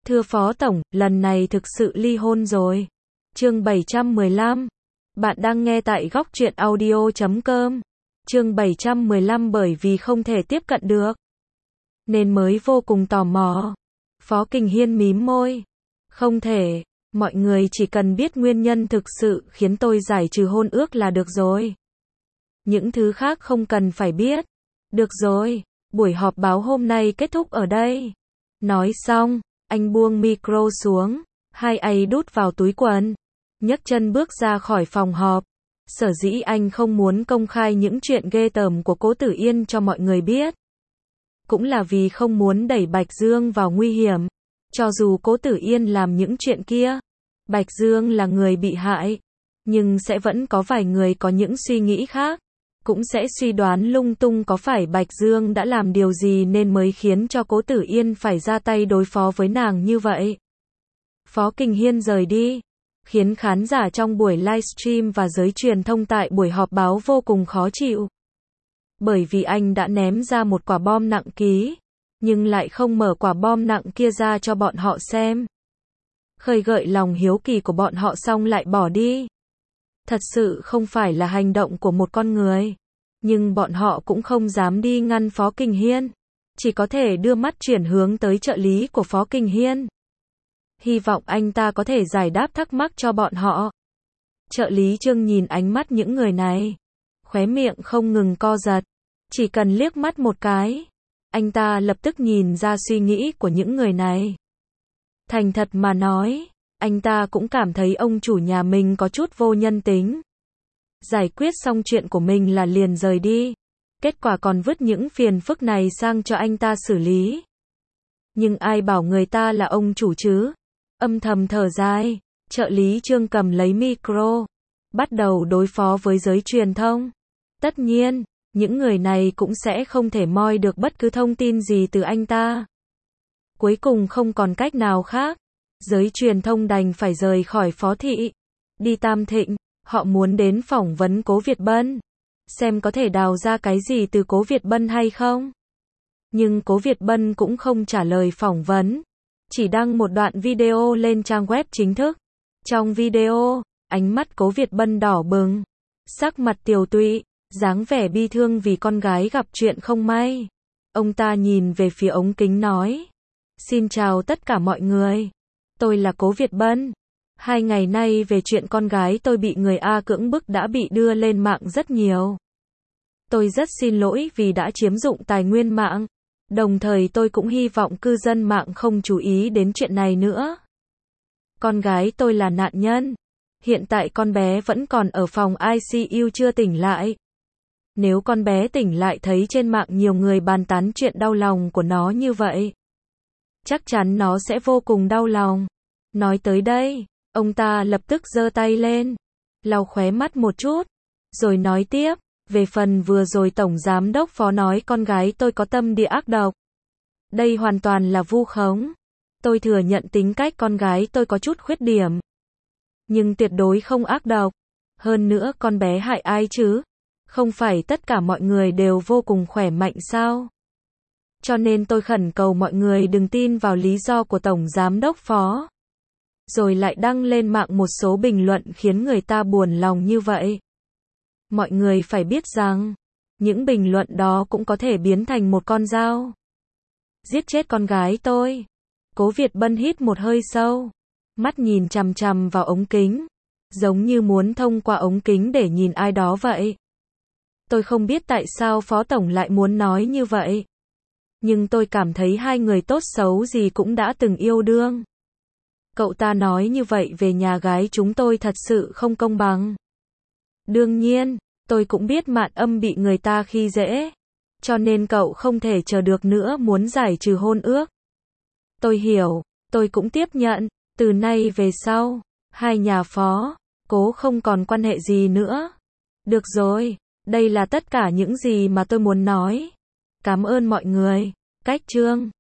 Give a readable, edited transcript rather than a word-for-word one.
Thưa Phó Tổng, lần này thực sự ly hôn rồi. Chương 715. Bạn đang nghe tại góc truyện audio.com. Chương 715 bởi vì không thể tiếp cận được, nên mới vô cùng tò mò. Phó Kình Hiên mím môi. Không thể, mọi người chỉ cần biết nguyên nhân thực sự khiến tôi giải trừ hôn ước là được rồi. Những thứ khác không cần phải biết. Được rồi, buổi họp báo hôm nay kết thúc ở đây. Nói xong, anh buông micro xuống, hai tay đút vào túi quần, nhấc chân bước ra khỏi phòng họp. Sở dĩ anh không muốn công khai những chuyện ghê tởm của Cố Tử Yên cho mọi người biết, cũng là vì không muốn đẩy Bạch Dương vào nguy hiểm. Cho dù Cố Tử Yên làm những chuyện kia, Bạch Dương là người bị hại, nhưng sẽ vẫn có vài người có những suy nghĩ khác, cũng sẽ suy đoán lung tung có phải Bạch Dương đã làm điều gì nên mới khiến cho Cố Tử Yên phải ra tay đối phó với nàng như vậy. Phó Kình Hiên rời đi, khiến khán giả trong buổi livestream và giới truyền thông tại buổi họp báo vô cùng khó chịu. Bởi vì anh đã ném ra một quả bom nặng ký, nhưng lại không mở quả bom nặng kia ra cho bọn họ xem. Khơi gợi lòng hiếu kỳ của bọn họ xong lại bỏ đi. Thật sự không phải là hành động của một con người. Nhưng bọn họ cũng không dám đi ngăn Phó Kình Hiên. Chỉ có thể đưa mắt chuyển hướng tới trợ lý của Phó Kình Hiên. Hy vọng anh ta có thể giải đáp thắc mắc cho bọn họ. Trợ lý Trương nhìn ánh mắt những người này, khóe miệng không ngừng co giật. Chỉ cần liếc mắt một cái, anh ta lập tức nhìn ra suy nghĩ của những người này. Thành thật mà nói, anh ta cũng cảm thấy ông chủ nhà mình có chút vô nhân tính. Giải quyết xong chuyện của mình là liền rời đi. Kết quả còn vứt những phiền phức này sang cho anh ta xử lý. Nhưng ai bảo người ta là ông chủ chứ? Âm thầm thở dài, trợ lý Trương cầm lấy micro, bắt đầu đối phó với giới truyền thông. Tất nhiên, những người này cũng sẽ không thể moi được bất cứ thông tin gì từ anh ta. Cuối cùng không còn cách nào khác, giới truyền thông đành phải rời khỏi Phó Thị, đi Tam Thịnh. Họ muốn đến phỏng vấn Cố Việt Bân, xem có thể đào ra cái gì từ Cố Việt Bân hay không. Nhưng Cố Việt Bân cũng không trả lời phỏng vấn, chỉ đăng một đoạn video lên trang web chính thức. Trong video, ánh mắt Cố Việt Bân đỏ bừng, sắc mặt tiều tụy, dáng vẻ bi thương vì con gái gặp chuyện không may. Ông ta nhìn về phía ống kính nói: Xin chào tất cả mọi người, tôi là Cố Việt Bân. 2 ngày nay về chuyện con gái tôi bị người A cưỡng bức đã bị đưa lên mạng rất nhiều. Tôi rất xin lỗi vì đã chiếm dụng tài nguyên mạng. Đồng thời tôi cũng hy vọng cư dân mạng không chú ý đến chuyện này nữa. Con gái tôi là nạn nhân. Hiện tại con bé vẫn còn ở phòng ICU chưa tỉnh lại. Nếu con bé tỉnh lại thấy trên mạng nhiều người bàn tán chuyện đau lòng của nó như vậy, chắc chắn nó sẽ vô cùng đau lòng. Nói tới đây, ông ta lập tức giơ tay lên, lau khóe mắt một chút, rồi nói tiếp, về phần vừa rồi Tổng Giám đốc Phó nói con gái tôi có tâm địa ác độc. Đây hoàn toàn là vu khống. Tôi thừa nhận tính cách con gái tôi có chút khuyết điểm, nhưng tuyệt đối không ác độc. Hơn nữa con bé hại ai chứ? Không phải tất cả mọi người đều vô cùng khỏe mạnh sao? Cho nên tôi khẩn cầu mọi người đừng tin vào lý do của Tổng Giám đốc Phó. Rồi lại đăng lên mạng một số bình luận khiến người ta buồn lòng như vậy. Mọi người phải biết rằng, những bình luận đó cũng có thể biến thành một con dao, giết chết con gái tôi. Cố Việt Bân hít một hơi sâu, mắt nhìn chằm chằm vào ống kính, giống như muốn thông qua ống kính để nhìn ai đó vậy. Tôi không biết tại sao Phó Tổng lại muốn nói như vậy, nhưng tôi cảm thấy hai người tốt xấu gì cũng đã từng yêu đương. Cậu ta nói như vậy về nhà gái chúng tôi thật sự không công bằng. Đương nhiên, tôi cũng biết Mạn Âm bị người ta khi dễ, cho nên cậu không thể chờ được nữa muốn giải trừ hôn ước. Tôi hiểu, tôi cũng tiếp nhận, từ nay về sau, hai nhà Phó, Cố không còn quan hệ gì nữa. Được rồi, đây là tất cả những gì mà tôi muốn nói. Cảm ơn mọi người. Cách chương